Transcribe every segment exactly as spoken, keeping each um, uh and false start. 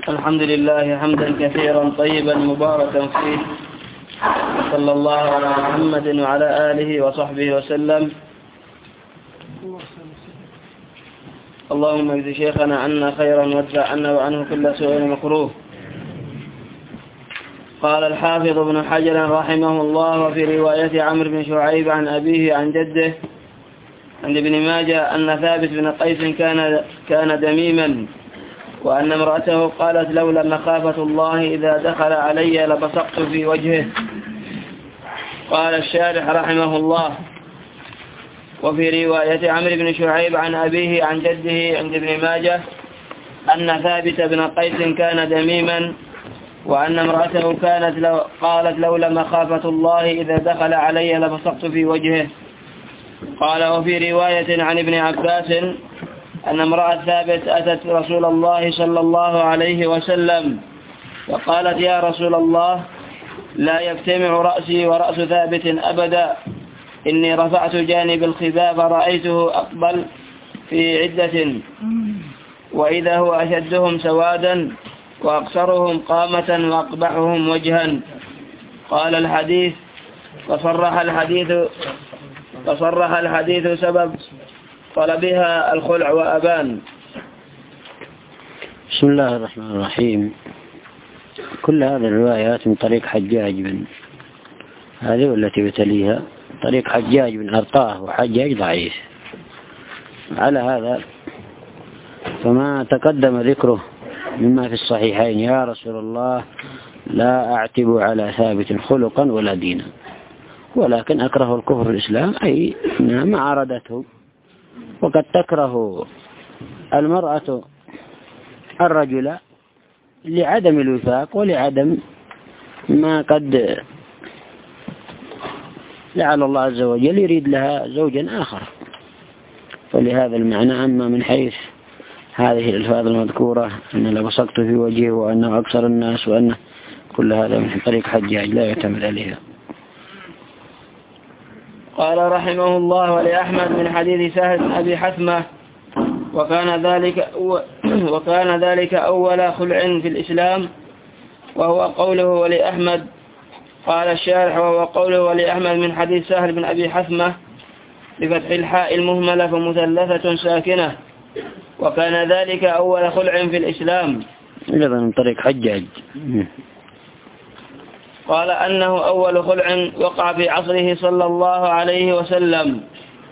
الحمد لله حمدا كثيرا طيبا مباركا فيه، صلى الله على محمد وعلى آله وصحبه وسلم. اللهم اجز شيخنا عنا خيرا وادفع عنا وعنه كل سوء مكروه. قال الحافظ ابن حجر رحمه الله: وفي رواية عمرو بن شعيب عن أبيه عن جده عند ابن ماجه أن ثابت بن قيس كان كان دميما، وأن امرأته قالت: لولا مخافة الله إذا دخل علي لبصقت في وجهه. قال الشارح رحمه الله: وفي رواية عمرو بن شعيب عن أبيه عن جده عند ابن ماجه أن ثابت بن قيس كان دميما، وأن امرأته كانت لو قالت: لولا مخافة الله إذا دخل علي لبصقت في وجهه. قال: وفي رواية عن ابن عباس أن امرأة ثابت أتت رسول الله صلى الله عليه وسلم وقالت: يا رسول الله، لا يجتمع رأسي ورأس ثابت أبدا، إني رفعت جانب الخباء فرأيته أقبل في عدة، وإذا هو أشدهم سوادا وأقصرهم قامة وأقبحهم وجها. قال الحديث فصرح الحديث فصرح الحديث سبب طلبها الخلع وأبان. بسم الله الرحمن الرحيم. كل هذه الروايات من طريق حجاج بن هذه والتي بتليها طريق حجاج بن أرطاه، وحجاج ضعيف. على هذا فما تقدم ذكره مما في الصحيحين: يا رسول الله، لا أعتب على ثابت خلقا ولا دينا، ولكن أكره الكفر في الإسلام، أي ما عرضته. وقد تكره المرأة الرجل لعدم الوفاق ولعدم ما قد لعل الله عز وجل يريد لها زوجا آخر. فلهذا المعنى. أما من حيث هذه الألفاظ المذكورة أن لبصقت في وجهه وأنه أكثر الناس وأنه كل هذا من طريق حجاج لا يعتمد عليها. قال رحمه الله: ولأحمد من حديث سهل بن أبي حثمة: وكان ذلك وكان ذلك أول خلع في الإسلام، وهو قوله ولأحمد. قال الشارح: وهو قوله ولأحمد من حديث سهل بن أبي حثمة بفتح الحاء المهملة فمثلثة ساكنة، وكان ذلك أول خلع في الإسلام. إذا من طريق حجاج. قال أنه أول خلع وقع في عصره صلى الله عليه وسلم،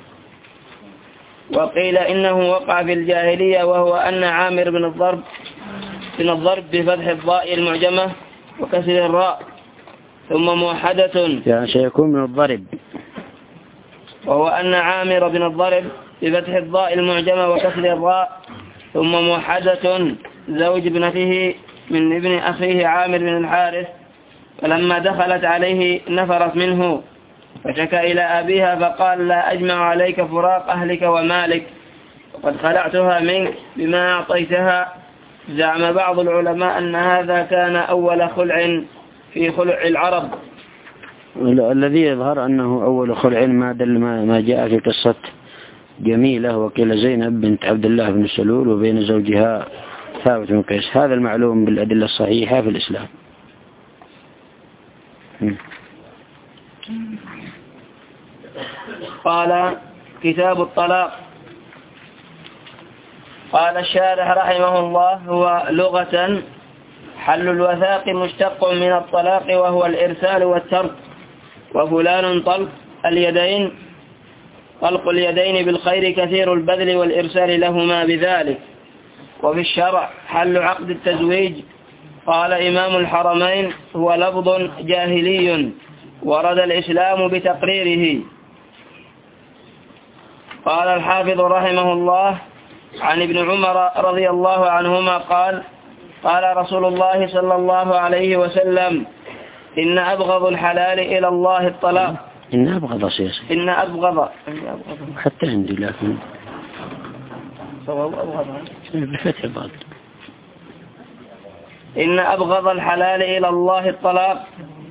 وقيل إنه وقع في الجاهلية، وهو أن عامر بن الضرب بن الضرب بفتح الضاء المعجمة وكسر الراء ثم موحدة، يعني سيكون من الضرب. وهو أن عامر بن الضرب بفتح الضاء المعجمة وكسر الراء ثم موحدة زوج ابنته من ابن أخيه عامر بن الحارث، فلما دخلت عليه نفرت منه فشكى إلى أبيها فقال: لا أجمع عليك فراق أهلك ومالك، وقد خلعتها منك بما أعطيتها. زعم بعض العلماء أن هذا كان أول خلع في خلع العرب. الذي يظهر أنه أول خلع ما دل ما جاء في قصة جميلة وقيل زينب بنت عبد الله بن سلول وبين زوجها ثابت بن قيس. هذا المعلوم بالأدلة الصحيحة في الإسلام. قال: كتاب الطلاق. قال الشارح رحمه الله: هو لغة حل الوثاق مشتق من الطلاق، وهو الإرسال والترك. وفلان طلق اليدين طلق اليدين بالخير كثير البذل والإرسال لهما بذلك. وفي الشرع حل عقد التزويج. قال إمام الحرمين: هو لفظ جاهلي ورد الإسلام بتقريره. قال الحافظ رحمه الله: عن ابن عمر رضي الله عنهما قال: قال رسول الله صلى الله عليه وسلم: إن أبغض الحلال إلى الله الطلاق. إن أبغض سياسي إن أبغض حتى عندي، لكن صواب أبغض بفتح بعض. إن أبغض الحلال إلى الله الطلاق.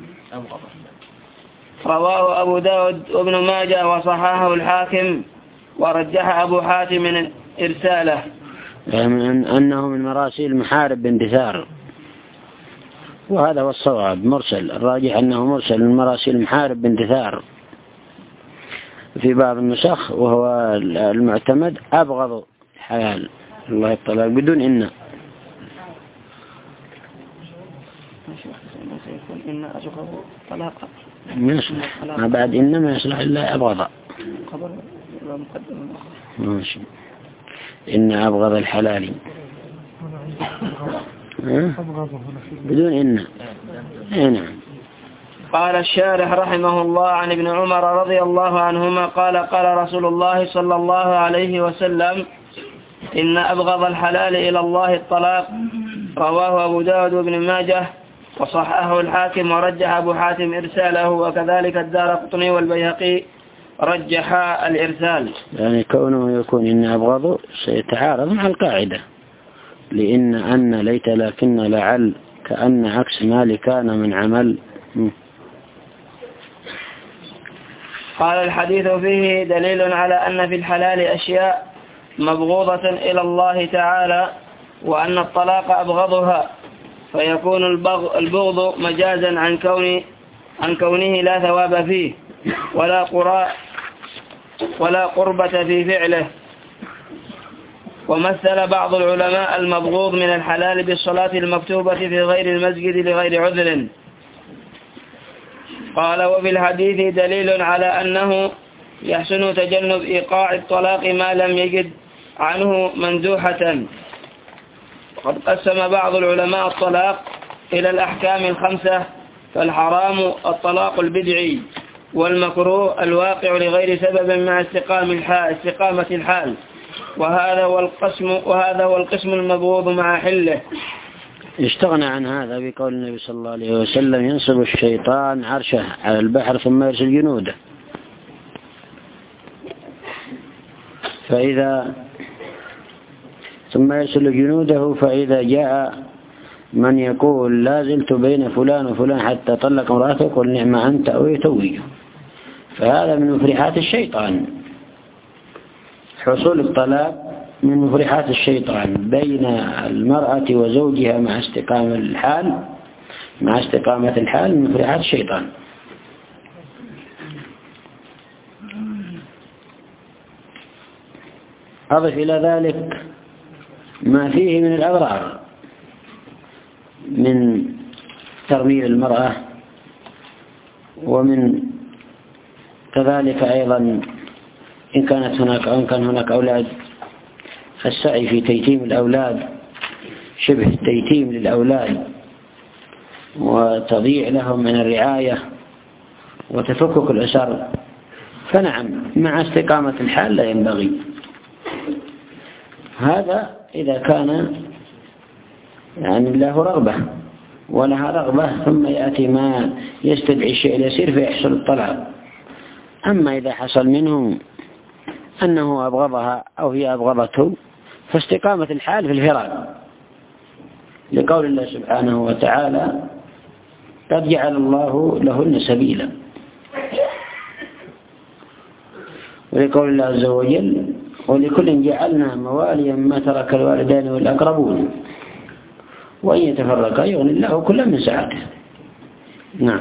رواه أبو داود وابن ماجه وصححه الحاكم، ورجح أبو حاتم من إرساله. أنه من مراسيل محارب باندثار، وهذا هو الصواب مرسل. الراجح أنه مرسل من مراسيل محارب باندثار في بعض النسخ، وهو المعتمد أبغض الحلال الله الطلاق بدون إن. ما بعد إن ما يصلح إلا أبغض. ماشي. إن أبغض الحلال بدون إن. نعم. قال الشارح رحمه الله عن ابن عمر رضي الله عنهما قال قال رسول الله صلى الله عليه وسلم إن أبغض الحلال إلى الله الطلاق. رواه أبو داود بن ماجه وصححه الحاكم ورجح أبو حاتم إرساله، وكذلك الدارقطني والبيهقي رجح الإرسال. يعني كونه يكون إن أبغض سيتعارض مع القاعدة، لأن أن ليت لكن لعل كأن عكس ما لكان من عمل. قال الحديث فيه دليل على أن في الحلال أشياء مبغوضة إلى الله تعالى، وأن الطلاق أبغضها، فيكون البغض مجازا عن كون عن كونه لا ثواب فيه ولا قراء ولا قربة في فعله. ومثل بعض العلماء المبغوض من الحلال بالصلاة المكتوبة في غير المسجد لغير عذر. قال وفي الحديث دليل على أنه يحسن تجنب إيقاع الطلاق ما لم يجد عنه مندوحة. وقد قسم بعض العلماء الطلاق إلى الأحكام الخمسة، فالحرام الطلاق البدعي، والمكروه الواقع لغير سبب مع استقام الحال استقامة الحال، وهذا هو القسم وهذا هو القسم المبغوض مع حله. استغنى عن هذا بقول النبي صلى الله عليه وسلم ينصب الشيطان عرشه على البحر ثم يرسل جنوده، فإذا ثم يرسل جنوده فإذا جاء من يقول لا زلت بين فلان وفلان حتى طلق امرأته قل نعم أنت أو يتويه، فهذا من مفرحات الشيطان. حصول الطلاق من مفرحات الشيطان بين المرأة وزوجها مع استقامة الحال مع استقامة الحال من مفرحات الشيطان. أضف إلى ذلك ما فيه من الأضرار من ترميل المرأة، ومن كذلك أيضا إن كانت هناك أو إن كان هناك أولاد السعي في تيتيم الأولاد، شبه تيتيم للأولاد وتضييع لهم من الرعاية وتفكك الأسر، فنعم مع استقامة الحال لا ينبغي هذا إذا كان يعني له رغبة ولها رغبة ثم يأتي ما يستدعي الشيء اليسير فيحصل الطلاق. أما إذا حصل منه أنه أبغضها أو هي أبغضته فاستقامة الحال في الفراق، لقول الله سبحانه وتعالى قد جعل الله لهن سبيلا، ولقول الله عز وجل ولكل جعلنا مواليا ما ترك الوالدان والأقربون وإن يتفرقا يغني الله كلا من سعته. نعم.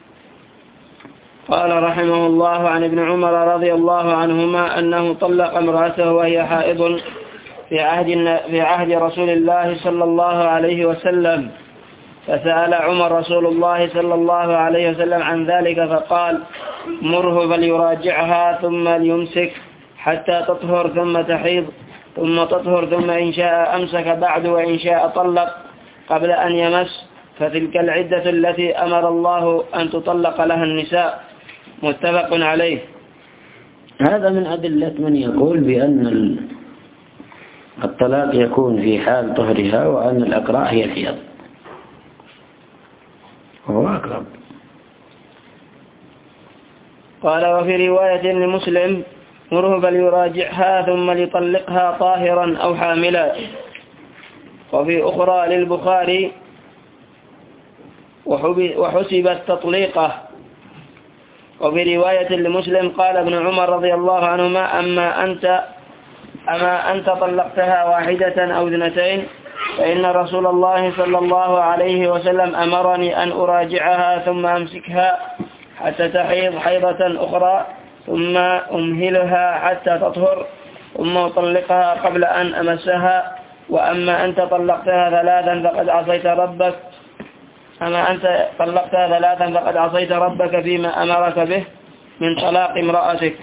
قال رحمه الله عن ابن عمر رضي الله عنهما أنه طلق امرأته وهي حائض في عهد في عهد رسول الله صلى الله عليه وسلم، فسأل عمر رسول الله صلى الله عليه وسلم عن ذلك فقال مره فليراجعها ثم ليمسك حتى تطهر ثم تحيض ثم تطهر ثم إن شاء أمسك بعد وإن شاء طلق قبل أن يمس، فتلك العدة التي أمر الله أن تطلق لها النساء. متفق عليه. هذا من أدلة من يقول بأن الطلاق يكون في حال طهرها وأن الأقراء هي الحيض، وهو أقرب. قال وفي رواية لمسلم مره فليراجعها ثم ليطلقها طاهرا أو حاملا. وفي أخرى للبخاري وحسبت تطليقه. وفي رواية لمسلم قال ابن عمر رضي الله عنهما أما أنت أما أنت طلقتها واحدة أو اثنتين؟ فإن رسول الله صلى الله عليه وسلم أمرني أن أراجعها ثم أمسكها حتى تحيض حيضة أخرى ثم أمهلها حتى تطهر ثم أطلقها قبل أن أمسها. وأما أنت طلقتها ثلاثا فقد عصيت ربك أما أنت طلقتها ثلاثا فقد عصيت ربك فيما أمرك به من طلاق امرأتك.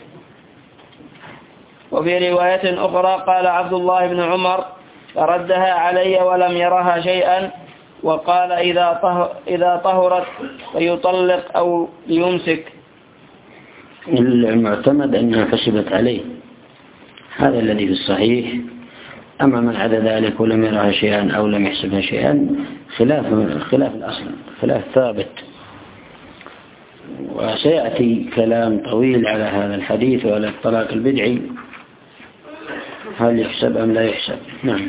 وفي رواية أخرى قال عبد الله بن عمر فردها علي ولم يرها شيئا، وقال إذا طهر إذا طهرت فيطلق أو يمسك. المعتمد أنها حسبت عليه، هذا الذي في الصحيح. أما من عدا ذلك ولم يرها شيئا أو لم يحسبها شيئا خلاف خلاف الأصل، خلاف ثابت. وسيأتي كلام طويل على هذا الحديث وعلى الطلاق البدعي، هل يحسب أم لا يحسب. نعم.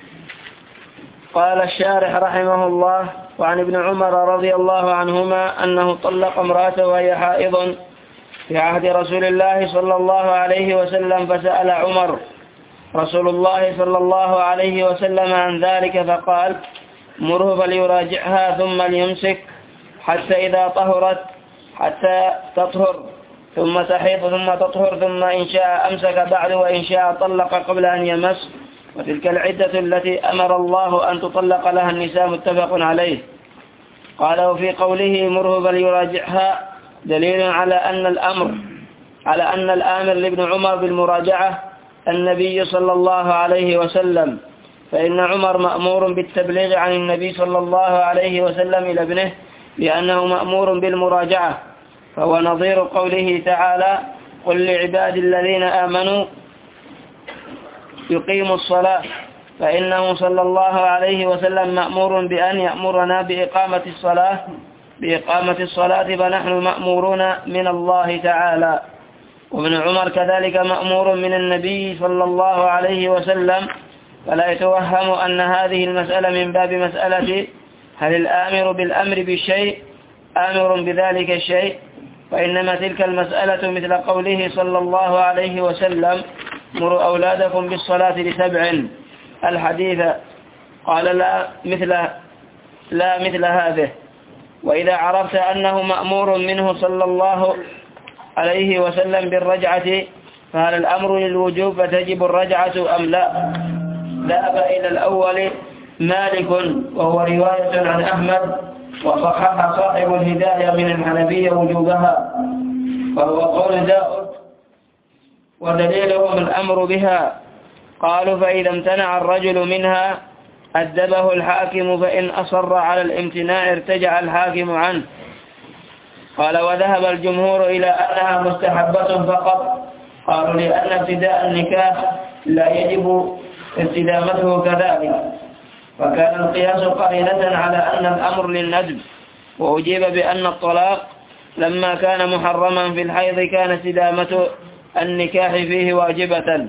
قال الشارح رحمه الله: وعن ابن عمر رضي الله عنهما أنه طلق امرأته وهي حائض في عهد رسول الله صلى الله عليه وسلم، فسأل عمر رسول الله صلى الله عليه وسلم عن ذلك فقال: مره فليراجعها ثم ليمسك حتى إذا طهرت حتى تطهر ثم تحيض ثم تطهر ثم إن شاء أمسك بعد وإن شاء طلق قبل أن يمس، وتلك العدة التي أمر الله أن تطلق لها النساء، متفق عليه. قال: وفي قوله مره فليراجعها دليل على أن الأمر على أن الآمر لابن عمر بالمراجعة النبي صلى الله عليه وسلم، فإن عمر مأمور بالتبليغ عن النبي صلى الله عليه وسلم إلى ابنه بأنه مأمور بالمراجعة، فهو نظير قوله تعالى: قل لعبادي الذين آمنوا يقيموا الصلاة، فإنه صلى الله عليه وسلم مأمور بأن يأمرنا بإقامة الصلاة بإقامة الصلاة فنحن مأمورون من الله تعالى. وابن عمر كذلك مأمور من النبي صلى الله عليه وسلم، فلا يتوهم أن هذه المسألة من باب مسألة هل الآمر بالأمر بالشيء آمر بذلك الشيء، وإنما تلك المسألة مثل قوله صلى الله عليه وسلم: مروا أولادكم بالصلاة لسبع الحديث. قال: لا مثل لا مثل هذه. وإذا عرفت أنه مأمور منه صلى الله عليه وسلم بالرجعة، فهل الأمر للوجوب فتجب الرجعة أم لا؟ ذهب إلى الأول مالك وهو رواية عن أحمد، وصحح صاحب الهداية من الحنفية وجوبها، وهو قول داود، ودليلهم الأمر بها. قالوا: فإذا امتنع الرجل منها أدبه الحاكم، فإن أصر على الامتناع ارتجع الحاكم عنه. قال: وذهب الجمهور إلى أنها مستحبة فقط. قالوا: لأن ابتداء النكاح لا يجب استدامته كذلك، فكان القياس قرينة على أن الأمر للندب. وأجيب بأن الطلاق لما كان محرما في الحيض كان استدامة النكاح فيه واجبة.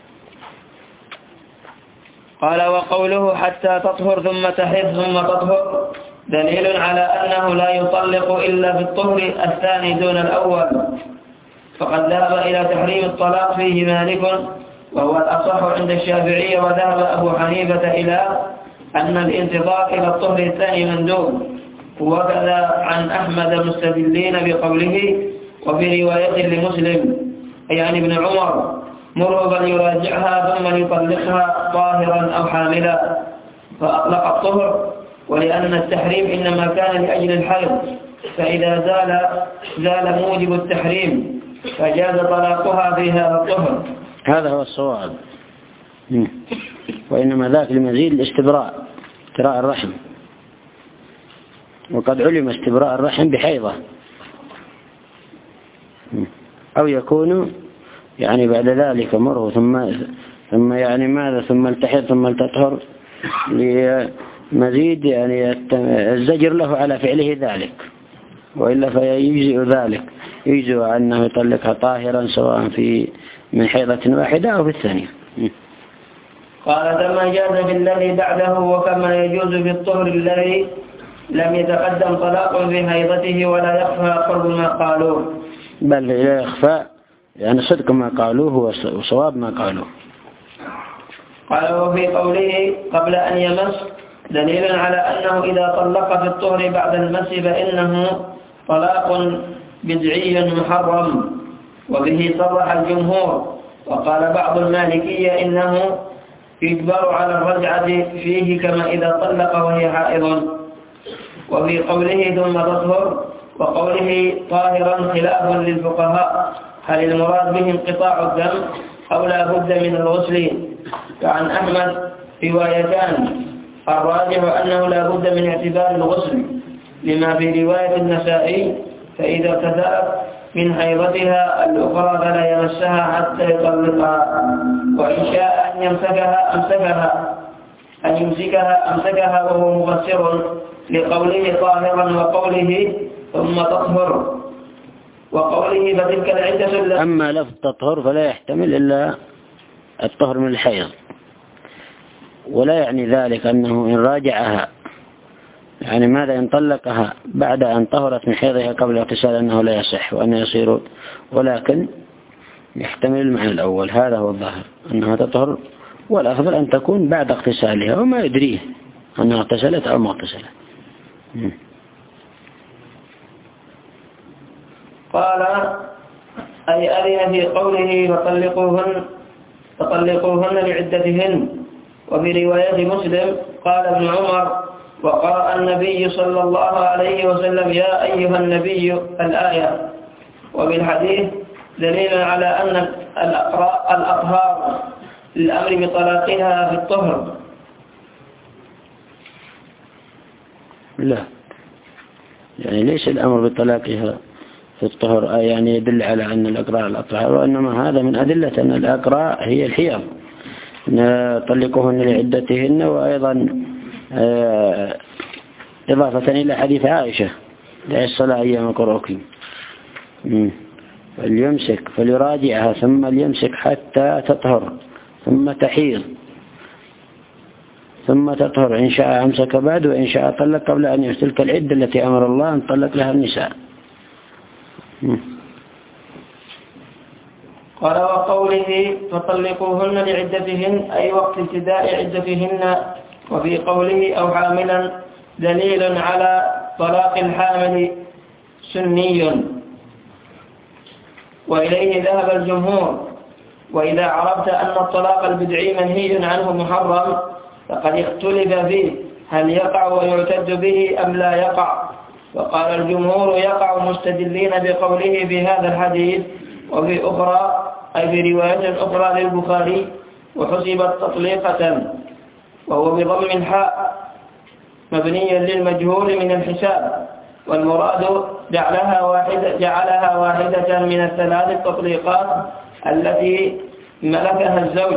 قال: وقوله حتى تطهر ثم تحيض ثم تطهر دليل على أنه لا يطلق إلا في الطهر الثاني دون الأول، فقد ذهب إلى تحريم الطلاق فيه مالك وهو الأصح عند الشافعية، وذهب أبو حنيفة إلى أن الانتظار إلى الطهر الثاني مندوب، وكذا عن أحمد مستدلين بقوله وفي رواية لمسلم يعني ابن عمر: مره فليراجعها ثم يطلقها طاهرا أو حاملا، فأطلق الطهر، ولأن التحريم إنما كان لأجل الحيض، فإذا زال زال موجب التحريم فجاز طلاقها في هذا الطهر. هذا هو الصواب، وإنما ذاك لمزيد الاستبراء، استبراء الرحم، وقد علم استبراء الرحم بحيضة، أو يكون يعني بعد ذلك مره ثم ثم يعني ماذا ثم التحيض ثم التطهر لمزيد يعني الزجر له على فعله ذلك، وإلا فيجزئ ذلك، يجزئ أنه يطلقها طاهرا سواء في من حيضة واحدة أو في الثانية. قال: كما جاز بالذي بعده، وكما يجوز في الطهر الذي لم يتقدم طلاق في حيضته ولا يخفى قرب ما قالوه، بل لا يخفى يعني صدق ما قالوه وصواب ما قالوه. قال وفي قوله قبل أن يمس دليل على أنه إذا طلق في الطهر بعد المس فإنه طلاق بدعي محرم، وبه صرح الجمهور. وقال بعض المالكية إنه يجبر على الرجعة فيه كما إذا طلق وهي حائض. وفي قوله ثم تطهر وقوله طاهرا خلاف للفقهاء، هل المراد به انقطاع الدم أو لا بد من الغسل؟ فعن أحمد روايتان، الراجح أنه لا بد من اعتبار الغسل لما في رواية النسائي فإذا اغتسلت من حيضتها الأخرى فلا يمسها حتى يطلقها، وإن شاء أن يمسكها أمسكها أن يمسكها أمسكها وهو مفسر لقوله طاهرا وقوله ثم تطهر وقوله فتلك العدة. أما لفظ تطهر فلا يحتمل إلا الطهر من الحيض، ولا يعني ذلك أنه إن راجعها يعني ماذا إن طلقها بعد أن طهرت من حيضها قبل اغتسال أنه لا يصح وأنه يصير، ولكن يحتمل المعنى الأول. هذا هو الظاهر أنها تطهر، والأفضل أن تكون بعد اغتسالها وما يدريه أنها اغتسلت أو ما اغتسلت. قال أي أذن في قوله فطلقوهن فطلقوهن لعدتهن. وفي رواية مسلم قال ابن عمر وقرأ النبي صلى الله عليه وسلم يا أيها النبي الآية. وبالحديث دليل على أن الأطهار للأمر بطلاقها في الطهر. لا، يعني ليس الأمر بطلاقها في الطهر يعني يدل على أن الأقراء الأطهار، وإنما هذا من أدلة أن الأقراء هي الحيض طلقوهن لعدتهن. وأيضا إضافة إلى حديث عائشة دع الصلاة أيام قرؤكم، فليمسك فليراجعها ثم ليمسك حتى تطهر ثم تحيض ثم تطهر، إن شاء أمسك بعد وإن شاء طلق قبل أن يحتلك العدة التي أمر الله أن طلق لها النساء. قال وقوله فطلقوهن لعدتهن أي وقت ابتداء عدتهن. وفي قوله أو حاملا دليل على طلاق الحامل سني، وإليه ذهب الجمهور. وإذا عرفت أن الطلاق البدعي منهي عنه محرم فقد اختلف فيه هل يقع ويعتد به أم لا يقع. وقال الجمهور يقع مستدلين بقوله بهذا الحديث. وفي أخرى أي في رواية أخرى للبخاري وحسبت تطليقة وهو بضم الحاء مبنيا للمجهول من الحساب، والمراد جعلها واحدة, جعلها واحدة من الثلاث التطليقات التي ملكها الزوج،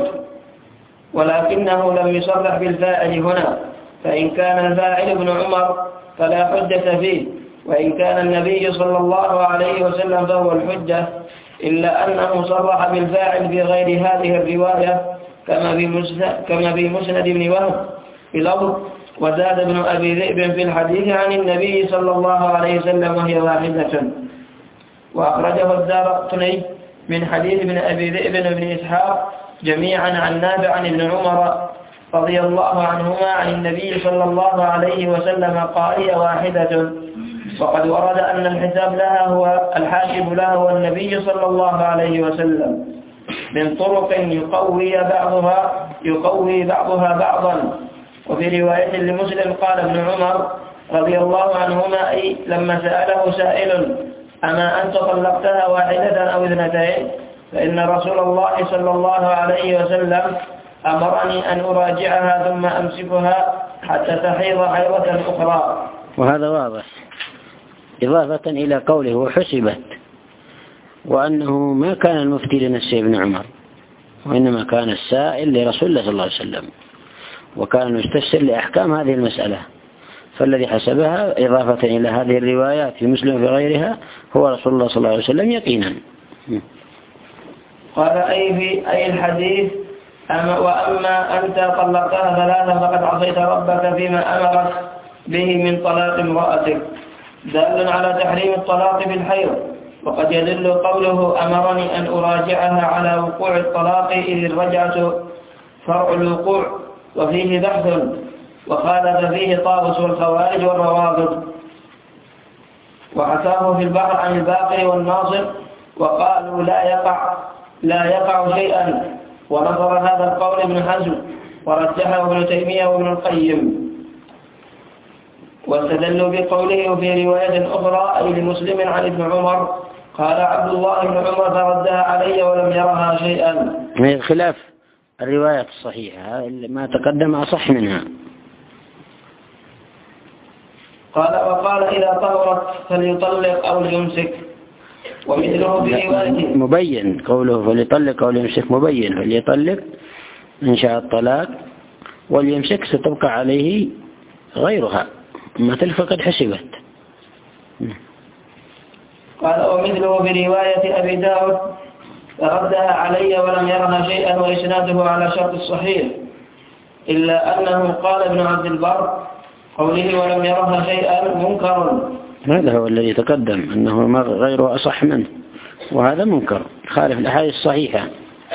ولكنه لم يصرح بالفاعل هنا، فإن كان الفاعل ابن عمر فلا حجة فيه، وإن كان النبي صلى الله عليه وسلم فهو الحجة، إلا أنه صرح بالفاعل في غير هذه الرواية كما في مسند, كما في مسند بن وهب بلفظ وزاد ابن أبي ذئب في الحديث عن النبي صلى الله عليه وسلم وهي واحدة. وأخرجه الدارقطني من حديث ابن أبي ذئب بن إسحاق جميعا عن نافع عن ابن عمر رضي الله عنهما عن النبي صلى الله عليه وسلم قال هي واحدة. وقد ورد أن الحساب لها هو الحاسب لها هو النبي صلى الله عليه وسلم من طرق يقوي بعضها يقوي بعضها بعضا. وفي رواية لمسلم قال ابن عمر رضي الله عنهما أي لما سأله سائل أما أنت طلقتها واحدة أو اثنتين، فإن رسول الله صلى الله عليه وسلم أمرني أن أراجعها ثم أمسكها حتى تحيض حيضة أخرى. وهذا واضح إضافة إلى قوله وحسبت، وأنه ما كان المفتي لنفسه ابن عمر، وإنما كان السائل لرسول الله صلى الله عليه وسلم، وكان المستفسر لأحكام هذه المسألة، فالذي حسبها إضافة إلى هذه الروايات في مسلم في غيرها هو رسول الله صلى الله عليه وسلم يقينا. قال أي في أي الحديث أما وأما أنت طلقتها ثلاثا فقد عصيت ربك فيما أمرك به من طلاق امرأتك، دال على تحريم الطلاق بالحيض. وقد يدل قوله أمرني أن أراجعها على وقوع الطلاق إذ الرجعة فرع الوقوع وفيه بحث، وخالف فيه طاووس والخوارج والروافض، وحكاه في البحر عن الباقر والناصر وقالوا لا يقع لا يقع شيئا، ونظر هذا القول ابن حزم ورجحه ابن تيمية وابن القيم، واستدلوا بقوله في رواية أخرى أي لمسلم عن ابن عمر قال عبد الله بن عمر فردها علي ولم يرها شيئا. من خلاف الروايات الصحيحة ما تقدم أصح منها. قال وقال إذا طهرت فليطلق أو ليمسك، ومثله في رواية مبين قوله فليطلق أو ليمسك مبين، فليطلق إن شاء الطلاق وليمسك ستبقى عليه غيرها، ما تلف قد حسبت. قال ومثله في رواية أبي داود فردها علي ولم يرها شيئا، وإسناده على شرط الصحيح، إلا أنه قال ابن عبد البر قوله ولم يرها شيئا منكر. هذا هو الذي تقدم أنه غيره أصح منه، وهذا منكر خالف الأحاديث الصحيحة.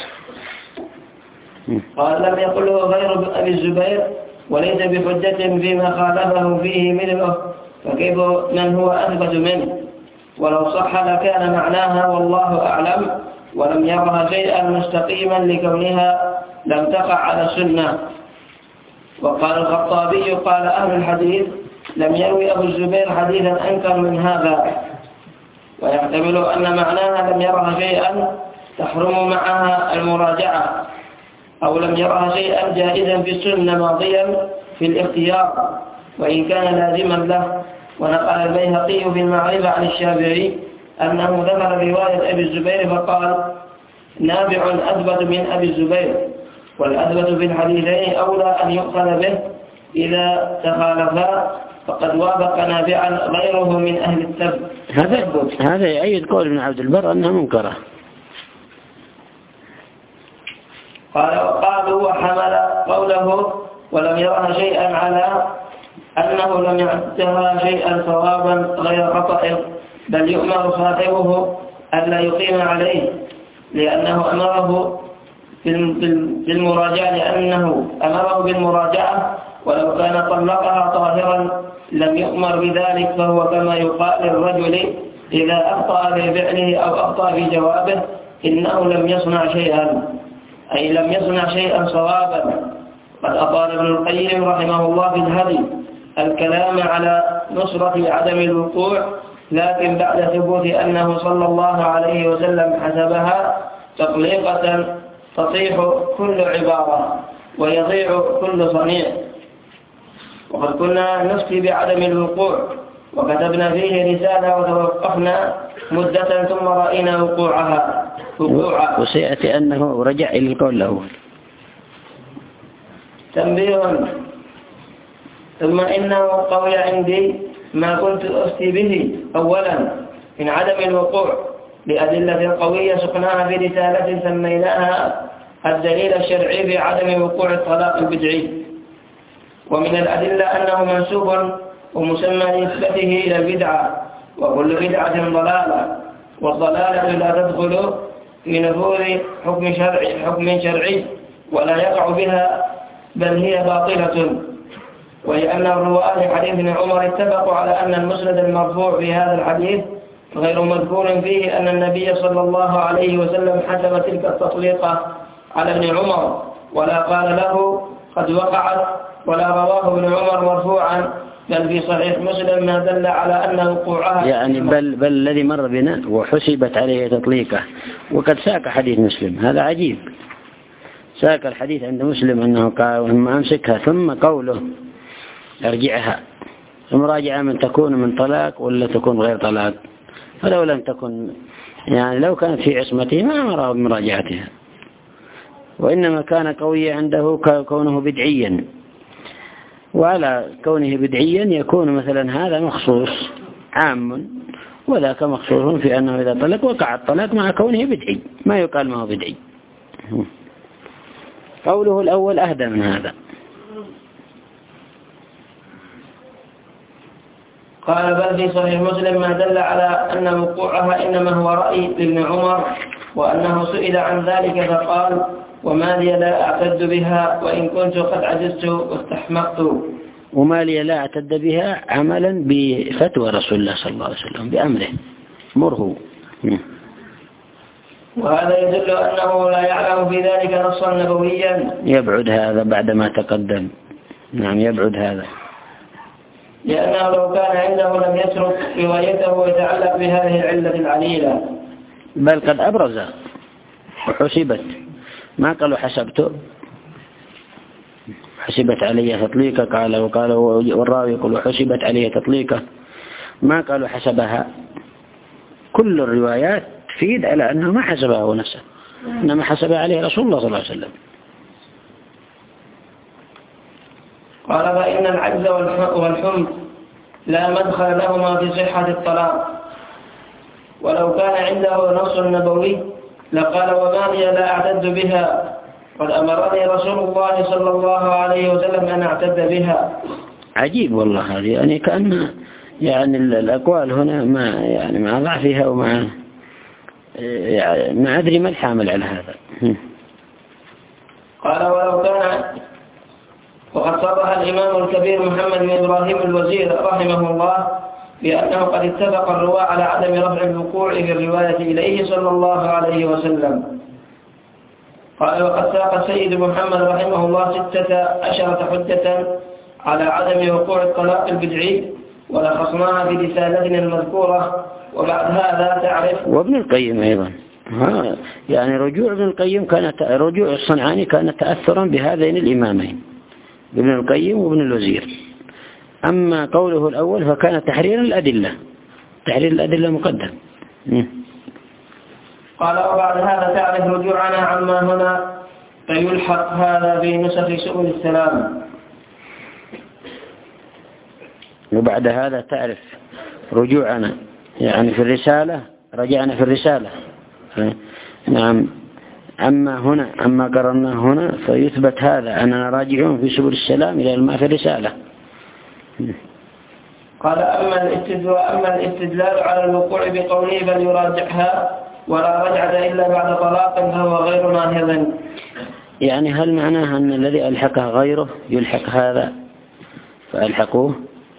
قال لم يقله غير أبي الزبير وليس بحجة فيما خالفه فيه مثله، فكيف من هو أثبت منه؟ ولو صح لكان معناها والله أعلم ولم يرها شيئا مستقيما لكونها لم تقع على السنة. وقال الخطابي قال أهل الحديث لم يروي أبو الزبير حديثا أنكر من هذا، ويحتمل أن معناها لم يرها شيئا تحرم معها المراجعة، أو لم يرها شيئا جائزا في السنة ماضيا في الاختيار وإن كان لازما له. ونقل البيهقي في المعرفة عن الشافعي أنه ذكر رواية أبي الزبير فقال نافع أثبت من أبي الزبير، والأثبت في الحديثين أولى أن يؤخذ به إذا تخالفا، فقد وافق نافعا غيره من أهل التب. هذا هذا يؤيد قول ابن عبد البر أنها منكرة. قال وقالوا وحمل قوله ولم يرها شيئا على أنه لم يعدها شيئا صوابا غير خطأ، بل يؤمر صاحبه ألا يقيم عليه، لأنه أمره بالمراجعة لأنه أمره بالمراجعة، ولو كان طلقها طاهرا لم يؤمر بذلك، فهو كما يقال للرجل إذا أخطأ في فعله أو أخطأ في جوابه إنه لم يصنع شيئا، أي لم يصنع شيئا صوابا. قد أطال ابن القيم رحمه الله في الهدي الكلام على نصرة عدم الوقوع، لكن بعد ثبوت أنه صلى الله عليه وسلم حسبها تطليقة تصيح كل عبارة ويضيع كل صنيع. وقد كنا نفتي بعدم الوقوع وكتبنا فيه رسالة وتوقفنا مدة ثم رأينا وقوعها وقوعها. وسيأتي أنه رجع إلى القول الأول. تنبيه. ثم إنه قوي عندي ما كنت أفتي به أولا من عدم الوقوع بأدلة قوية سقناها في رسالة سميناها الدليل الشرعي في عدم وقوع الطلاق البدعي. ومن الأدلة أنه منسوب ومسمى نسبته إلى البدعة، وكل بدعة ضلالة، والضلالة لا تدخل في نفوذ حكم شرعي حكم شرعي ولا يقع بها، بل هي باطلة. ولأن الرواة لحديث ابن عمر اتفقوا على أن المسند المرفوع في هذا الحديث غير مذكور فيه أن النبي صلى الله عليه وسلم حسب تلك التطليقة على ابن عمر، ولا قال له قد وقعت، ولا رواه ابن عمر مرفوعا، بل في صحيح مسلم ما دل على أن وقوعها يعني بل, بل الذي مر بنا وحسبت عليه تطليقة، وقد ساق حديث مسلم. هذا عجيب، ساق الحديث عند مسلم أنه قال ما أمسكها، ثم قوله ارجعها، المراجعة من تكون من طلاق ولا تكون غير طلاق. فلو لم تكن يعني لو كانت في عصمته ما أمره بمراجعتها، وإنما كان قوي عنده كونه بدعيا، وعلى كونه بدعيا يكون مثلا هذا مخصوص عام وذاك مخصوص في أنه إذا طلق وقع الطلاق مع كونه بدعي، ما يقال ما هو بدعي. قوله الأول أهدى من هذا. قال بل في صحيح مسلم ما دل على أن وقوعها إنما هو رأي لابن عمر، وأنه سئل عن ذلك فقال وما لي لا أعتد بها وإن كنت قد عجزت واستحمقت. وما لي لا أعتد بها عملا بفتوى رسول الله صلى الله عليه وسلم بأمره مره. وهذا يدل أنه لا يعلم في ذلك نصا نبويا. يبعد هذا بعدما تقدم. نعم يبعد هذا، لأنه لو كان عنده لم يترك روايته يتعلق بهذه العلة العليلة، بل قد أبرز وحسبت. ما قالوا حسبته حسبت علي تطليقة، قال وقال والراوي يقول حسبت علي تطليقة، ما قالوا حسبها. كل الروايات تفيد على أنه ما حسبها هو نفسه، إنما حسبها عليه رسول الله صلى الله عليه وسلم. قال فإن العجز والحمق لا مدخل لهما في صحة الطلاق، ولو كان عنده نص نبوي لقال وما لي لا أعتد بها، قد أمرني رسول الله صلى الله عليه وسلم أن أعتد بها. عجيب والله هذه، يعني كأن يعني الأقوال هنا ما يعني مع ضعفها ومع يعني ما أدري ما الحامل على هذا. قال ولو كان، وقد صرح الإمام الكبير محمد بن إبراهيم الوزير رحمه الله بأنه قد اتفق الرواة على عدم رفع الوقوع في الرواية إليه صلى الله عليه وسلم. قال وقد ساق السيد محمد رحمه الله ستة عشرة حجة على عدم وقوع الطلاق البدعي، ولخصناها في رسالتنا المذكورة. وبعد هذا تعرف. وابن القيم أيضا، ها يعني رجوع ابن القيم كانت رجوع الصنعاني كانت تأثرا بهذين الإمامين ابن القيم وابن الوزير. أما قوله الأول فكان تحرير الأدلة، تحرير الأدلة مقدم. قال وبعد هذا تعرف رجوعنا عما هنا فيلحق هذا بنسخ سبل السلام. وبعد هذا تعرف رجوعنا يعني في الرسالة، رجعنا في الرسالة. نعم. أما هنا أما قررنا هنا فيثبت هذا أننا راجعون في سبل السلام إلى ما في الرسالة. قال أما الاستدلال, أما الاستدلال على الوقوع بقوله بل يراجعها ولا رجعة إلا بعد طلاق فهو غير ناهض. يعني هل معناها أن الذي ألحقه غيره يلحق هذا فألحقوه؟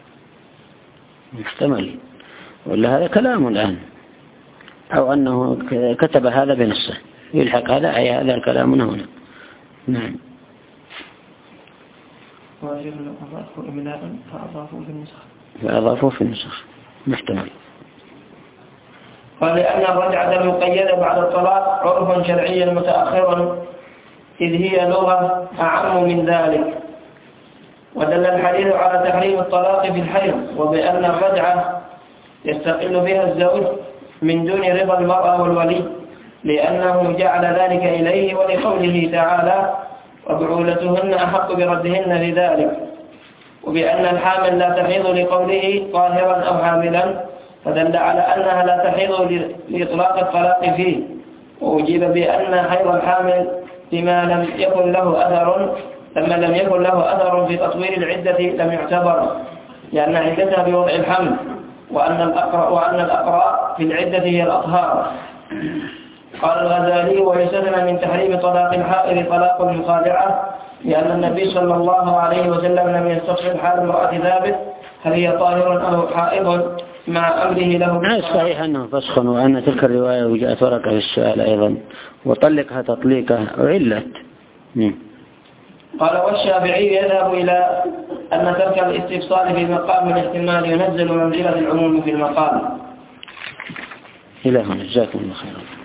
محتمل، ولا هذا كلام الآن، أو أنه كتب هذا بنصه يلحق هذا، أي هذا الكلام هنا. نعم. فأضافوا في النسخ محتمل. قال لأن الرجعة المقيدة بعد الطلاق عرف شرعي متأخر، إذ هي لغة أعم من ذلك. ودل الحديث على تحريم الطلاق في الحيض، وبأن الرجعة يستقل بها الزوج من دون رضا المرأة والولي، لأنه جعل ذلك إليه، ولقوله تعالى وبعولتهن أحق بردهن لذلك. وبأن الحامل لا تحيض لقوله طاهرا أو حاملا، فدل على أنها لا تحيض لإطلاق الطلاق فيه. وأجيب بأن حيض الحامل لما لم يكن له أثر لما لم يكن له أثر في تطويل العدة لم يعتبر، لأن عدتها بوضع الحمل، وأن الأقرأ, وأن الأقرأ في العدة هي الأطهار. قال الغزالي ويستثنى من تحريم طلاق الحائض طلاق المخادعة، لأن النبي صلى الله عليه وسلم لم يستفصل حال امرأة ثابت هل هي طاهر أو حائض مع أمره له. نعم صحيح أنه فسخ، وأن تلك الرواية وجاءت ورقة في السؤال أيضا وطلقها تطليقة علت. قال والشافعي يذهب إلى أن ترك الاستفصال في مقام الاحتمال ينزل منزلة العموم في المقام. إلى هنا جزاكم الله خيرا.